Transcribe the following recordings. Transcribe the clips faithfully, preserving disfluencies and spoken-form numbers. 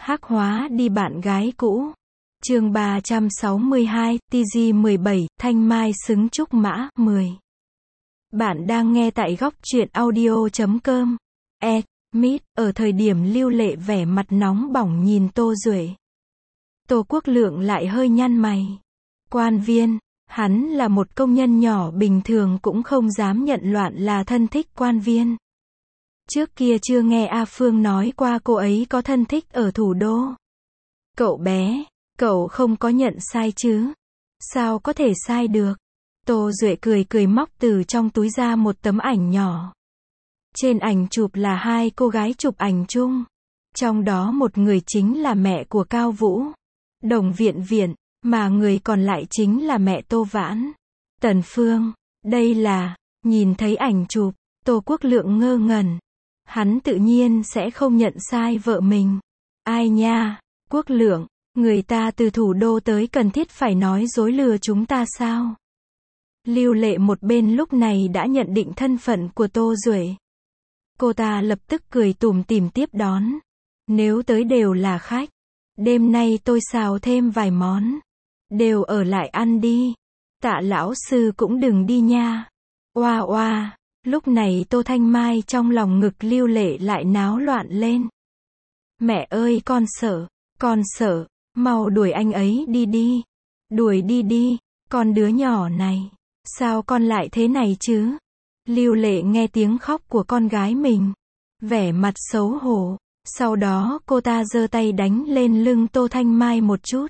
Hắc hóa đi bạn gái cũ. Chương ba trăm sáu mươi hai, tê giê mười bảy, Thanh Mai xứng trúc mã, mười. Bạn đang nghe tại góc truyện audio chấm com. E, Mít, ở thời điểm Lưu Lệ vẻ mặt nóng bỏng nhìn Tô Duệ. Tô Quốc Lượng lại hơi nhăn mày. Quan viên, hắn là một công nhân nhỏ bình thường cũng không dám nhận loạn là thân thích quan viên. Trước kia chưa nghe A Phương nói qua cô ấy có thân thích ở thủ đô. Cậu bé, cậu không có nhận sai chứ? Sao có thể sai được? Tô Duệ cười cười móc từ trong túi ra một tấm ảnh nhỏ. Trên ảnh chụp là hai cô gái chụp ảnh chung. Trong đó một người chính là mẹ của Cao Vũ, Đồng Viện Viện, mà người còn lại chính là mẹ Tô Vãn, Tần Phương. Đây là, nhìn thấy ảnh chụp, Tô Quốc Lượng ngơ ngẩn. Hắn tự nhiên sẽ không nhận sai vợ mình. Ai nha, Quốc Lượng, người ta từ thủ đô tới cần thiết phải nói dối lừa chúng ta sao? Lưu Lệ một bên lúc này đã nhận định thân phận của Tô Duệ. Cô ta lập tức cười tủm tỉm tiếp đón. Nếu tới đều là khách, đêm nay tôi xào thêm vài món. Đều ở lại ăn đi. Tạ lão sư cũng đừng đi nha. Oa oa. Lúc này Tô Thanh Mai trong lòng ngực Lưu Lệ lại náo loạn lên. Mẹ ơi con sợ, con sợ, mau đuổi anh ấy đi đi. Đuổi đi đi, con đứa nhỏ này. Sao con lại thế này chứ? Lưu Lệ nghe tiếng khóc của con gái mình, vẻ mặt xấu hổ. Sau đó cô ta giơ tay đánh lên lưng Tô Thanh Mai một chút.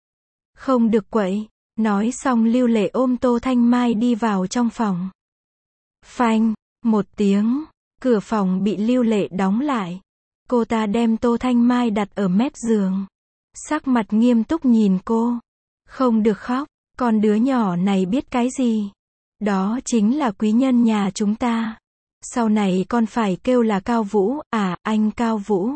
Không được quậy. Nói xong Lưu Lệ ôm Tô Thanh Mai đi vào trong phòng. Phanh, một tiếng, cửa phòng bị Lưu Lệ đóng lại. Cô ta đem Tô Thanh Mai đặt ở mép giường. Sắc mặt nghiêm túc nhìn cô. Không được khóc, con đứa nhỏ này biết cái gì? Đó chính là quý nhân nhà chúng ta. Sau này con phải kêu là Cao Vũ, à, anh Cao Vũ.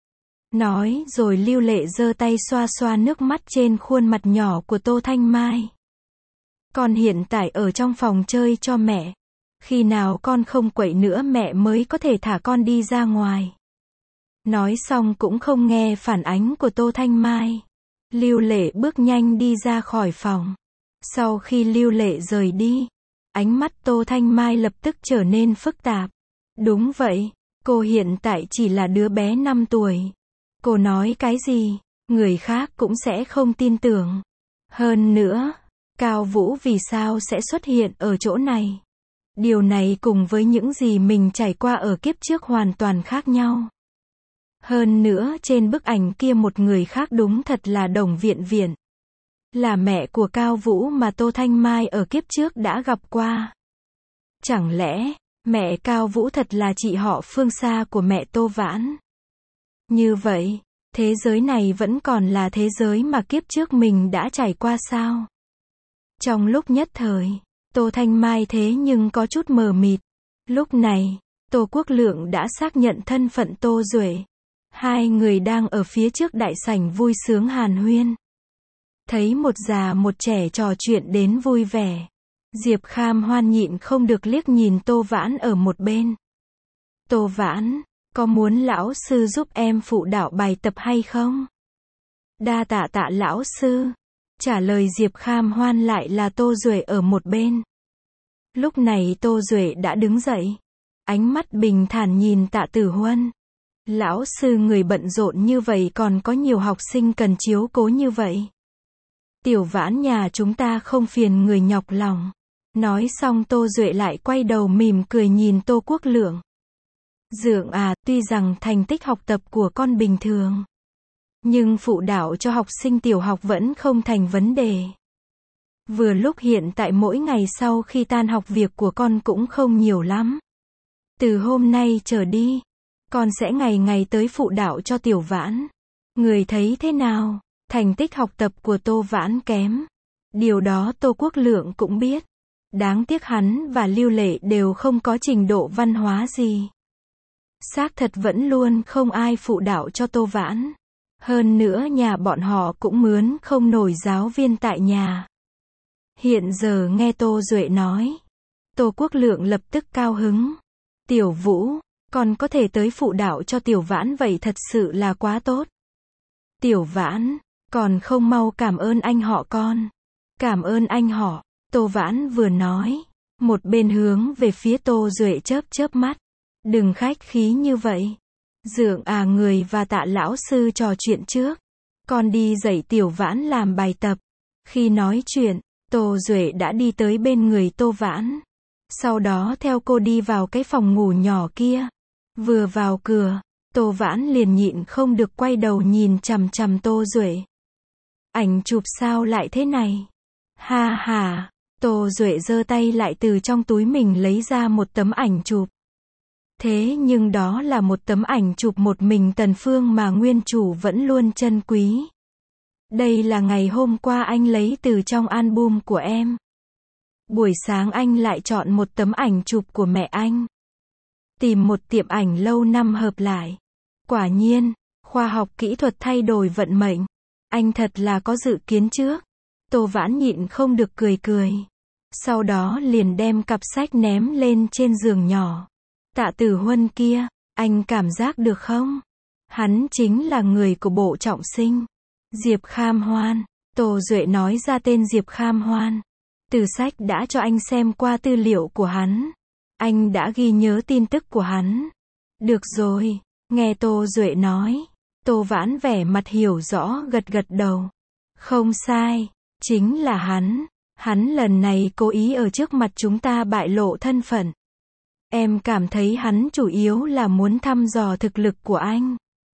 Nói rồi Lưu Lệ giơ tay xoa xoa nước mắt trên khuôn mặt nhỏ của Tô Thanh Mai. Con hiện tại ở trong phòng chơi cho mẹ. Khi nào con không quậy nữa mẹ mới có thể thả con đi ra ngoài. Nói xong cũng không nghe phản ánh của Tô Thanh Mai. Lưu Lệ bước nhanh đi ra khỏi phòng. Sau khi Lưu Lệ rời đi, ánh mắt Tô Thanh Mai lập tức trở nên phức tạp. Đúng vậy, cô hiện tại chỉ là đứa bé năm tuổi. Cô nói cái gì, người khác cũng sẽ không tin tưởng. Hơn nữa, Cao Vũ vì sao sẽ xuất hiện ở chỗ này? Điều này cùng với những gì mình trải qua ở kiếp trước hoàn toàn khác nhau. Hơn nữa trên bức ảnh kia một người khác đúng thật là Đồng Viện Viện. Là mẹ của Cao Vũ mà Tô Thanh Mai ở kiếp trước đã gặp qua. Chẳng lẽ, mẹ Cao Vũ thật là chị họ phương xa của mẹ Tô Vãn? Như vậy, thế giới này vẫn còn là thế giới mà kiếp trước mình đã trải qua sao? Trong lúc nhất thời, Tô Thanh Mai thế nhưng có chút mờ mịt. Lúc này, Tô Quốc Lượng đã xác nhận thân phận Tô Duệ. Hai người đang ở phía trước đại sảnh vui sướng hàn huyên. Thấy một già một trẻ trò chuyện đến vui vẻ. Diệp Kham Hoan nhịn không được liếc nhìn Tô Vãn ở một bên. Tô Vãn, có muốn lão sư giúp em phụ đạo bài tập hay không? Đa tạ tạ lão sư. Trả lời Diệp Kham Hoan lại là Tô Duệ ở một bên. Lúc này Tô Duệ đã đứng dậy. Ánh mắt bình thản nhìn Tạ Tử Huân. Lão sư người bận rộn như vậy còn có nhiều học sinh cần chiếu cố như vậy. Tiểu Vãn nhà chúng ta không phiền người nhọc lòng. Nói xong Tô Duệ lại quay đầu mỉm cười nhìn Tô Quốc Lượng. Dượng à, tuy rằng thành tích học tập của con bình thường, nhưng phụ đạo cho học sinh tiểu học vẫn không thành vấn đề. Vừa lúc hiện tại mỗi ngày sau khi tan học việc của con cũng không nhiều lắm. Từ hôm nay trở đi, con sẽ ngày ngày tới phụ đạo cho Tiểu Vãn. Người thấy thế nào? Thành tích học tập của Tô Vãn kém. Điều đó Tô Quốc Lượng cũng biết. Đáng tiếc hắn và Lưu Lệ đều không có trình độ văn hóa gì. Xác thật vẫn luôn không ai phụ đạo cho Tô Vãn. Hơn nữa nhà bọn họ cũng mướn không nổi giáo viên tại nhà. Hiện giờ nghe Tô Duệ nói, Tô Quốc Lượng lập tức cao hứng. Tiểu Vũ, con có thể tới phụ đạo cho Tiểu Vãn vậy thật sự là quá tốt. Tiểu Vãn, còn không mau cảm ơn anh họ con. Cảm ơn anh họ, Tô Vãn vừa nói, một bên hướng về phía Tô Duệ chớp chớp mắt. Đừng khách khí như vậy. Dượng à, người và Tạ lão sư trò chuyện trước. Con đi dạy Tiểu Vãn làm bài tập. Khi nói chuyện, Tô Duệ đã đi tới bên người Tô Vãn. Sau đó theo cô đi vào cái phòng ngủ nhỏ kia. Vừa vào cửa, Tô Vãn liền nhịn không được quay đầu nhìn chằm chằm Tô Duệ. Ảnh chụp sao lại thế này? Ha ha, Tô Duệ giơ tay lại từ trong túi mình lấy ra một tấm ảnh chụp. Thế nhưng đó là một tấm ảnh chụp một mình Tần Phương mà nguyên chủ vẫn luôn trân quý. Đây là ngày hôm qua anh lấy từ trong album của em. Buổi sáng anh lại chọn một tấm ảnh chụp của mẹ anh. Tìm một tiệm ảnh lâu năm hợp lại. Quả nhiên, khoa học kỹ thuật thay đổi vận mệnh. Anh thật là có dự kiến trước. Tô Vãn nhịn không được cười cười. Sau đó liền đem cặp sách ném lên trên giường nhỏ. Tạ Tử Huân kia, anh cảm giác được không? Hắn chính là người của Bộ Trọng Sinh. Diệp Kham Hoan. Tô Duệ nói ra tên Diệp Kham Hoan. Từ sách đã cho anh xem qua tư liệu của hắn. Anh đã ghi nhớ tin tức của hắn. Được rồi, nghe Tô Duệ nói. Tô Vãn vẻ mặt hiểu rõ gật gật đầu. Không sai, chính là hắn. Hắn lần này cố ý ở trước mặt chúng ta bại lộ thân phận. Em cảm thấy hắn chủ yếu là muốn thăm dò thực lực của anh.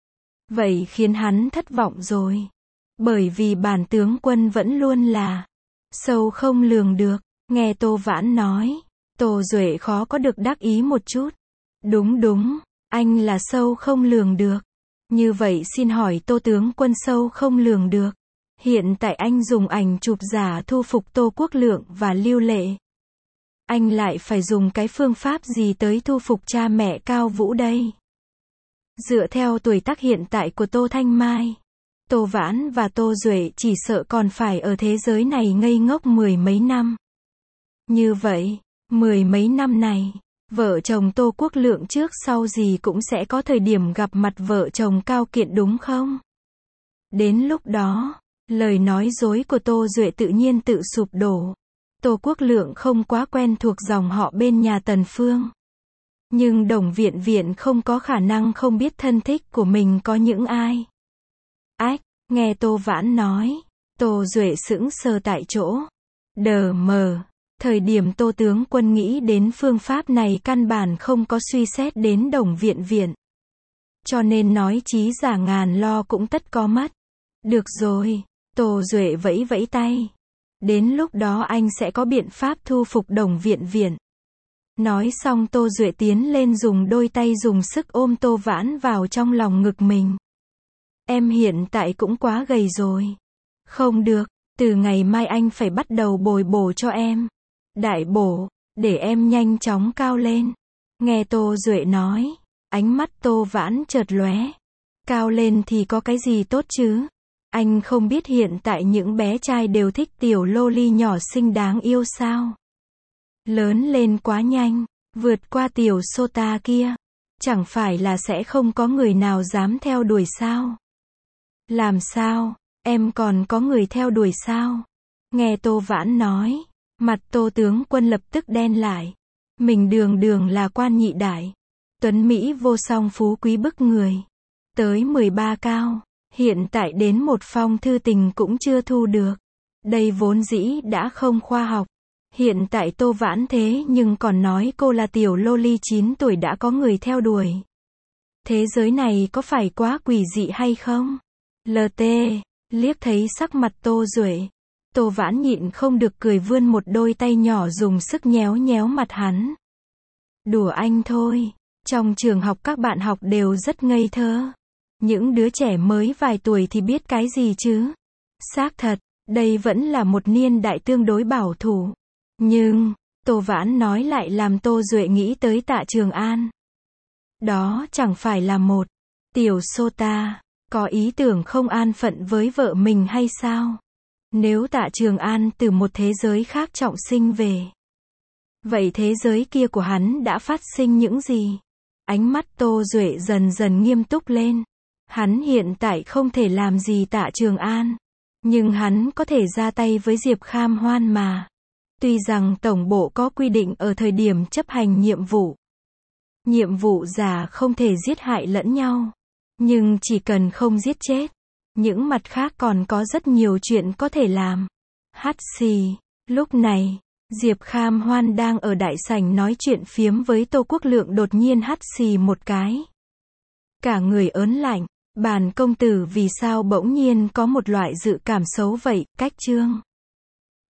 Vậy khiến hắn thất vọng rồi. Bởi vì bản tướng quân vẫn luôn là sâu không lường được. Nghe Tô Vãn nói, Tô Duệ khó có được đắc ý một chút. Đúng đúng, anh là sâu không lường được. Như vậy xin hỏi Tô tướng quân sâu không lường được. Hiện tại anh dùng ảnh chụp giả thu phục Tô Quốc Lượng và Lưu Lệ. Anh lại phải dùng cái phương pháp gì tới thu phục cha mẹ Cao Vũ đây? Dựa theo tuổi tác hiện tại của Tô Thanh Mai, Tô Vãn và Tô Duệ chỉ sợ còn phải ở thế giới này ngây ngốc mười mấy năm. Như vậy, mười mấy năm này, vợ chồng Tô Quốc Lượng trước sau gì cũng sẽ có thời điểm gặp mặt vợ chồng Cao Kiện đúng không? Đến lúc đó, lời nói dối của Tô Duệ tự nhiên tự sụp đổ. Tô Quốc Lượng không quá quen thuộc dòng họ bên nhà Tần Phương. Nhưng Đồng Viện Viện không có khả năng không biết thân thích của mình có những ai. Ách, nghe Tô Vãn nói, Tô Duệ sững sờ tại chỗ. Đờ mờ, thời điểm Tô tướng quân nghĩ đến phương pháp này căn bản không có suy xét đến Đồng Viện Viện. Cho nên nói chí giả ngàn lo cũng tất có mất. Được rồi, Tô Duệ vẫy vẫy tay. Đến lúc đó anh sẽ có biện pháp thu phục Đồng Viện Viện. Nói xong Tô Duệ tiến lên dùng đôi tay dùng sức ôm Tô Vãn vào trong lòng ngực mình. Em hiện tại cũng quá gầy rồi. Không được, từ ngày mai anh phải bắt đầu bồi bổ cho em. Đại bổ, để em nhanh chóng cao lên. Nghe Tô Duệ nói, ánh mắt Tô Vãn chợt lóe. Cao lên thì có cái gì tốt chứ? Anh không biết hiện tại những bé trai đều thích tiểu loli nhỏ xinh đáng yêu sao? Lớn lên quá nhanh, vượt qua tiểu Sota kia. Chẳng phải là sẽ không có người nào dám theo đuổi sao? Làm sao? Em còn có người theo đuổi sao? Nghe Tô Vãn nói, mặt Tô tướng quân lập tức đen lại. Mình đường đường là quan nhị đại. Tuấn Mỹ vô song phú quý bức người. Tới mười ba cao. Hiện tại đến một phong thư tình cũng chưa thu được. Đây vốn dĩ đã không khoa học. Hiện tại Tô Vãn thế nhưng còn nói cô là tiểu loli chín tuổi đã có người theo đuổi. Thế giới này có phải quá quỷ dị hay không? lờ tê, liếc thấy sắc mặt Tô Duệ. Tô Vãn nhịn không được cười vươn một đôi tay nhỏ dùng sức nhéo nhéo mặt hắn. Đùa anh thôi. Trong trường học các bạn học đều rất ngây thơ. Những đứa trẻ mới vài tuổi thì biết cái gì chứ? Xác thật, đây vẫn là một niên đại tương đối bảo thủ. Nhưng, Tô Vãn nói lại làm Tô Duệ nghĩ tới Tạ Trường An. Đó chẳng phải là một tiểu Sota, có ý tưởng không an phận với vợ mình hay sao? Nếu Tạ Trường An từ một thế giới khác trọng sinh về, vậy thế giới kia của hắn đã phát sinh những gì? Ánh mắt Tô Duệ dần dần nghiêm túc lên. Hắn hiện tại không thể làm gì Tạ Trường An. Nhưng hắn có thể ra tay với Diệp Kham Hoan mà. Tuy rằng tổng bộ có quy định ở thời điểm chấp hành nhiệm vụ. Nhiệm vụ giả không thể giết hại lẫn nhau. Nhưng chỉ cần không giết chết. Những mặt khác còn có rất nhiều chuyện có thể làm. Hắt xì. Lúc này, Diệp Kham Hoan đang ở đại sảnh nói chuyện phiếm với Tô Quốc Lượng đột nhiên hắt xì một cái. Cả người ớn lạnh. Bản công tử vì sao bỗng nhiên có một loại dự cảm xấu vậy, Cách Trương.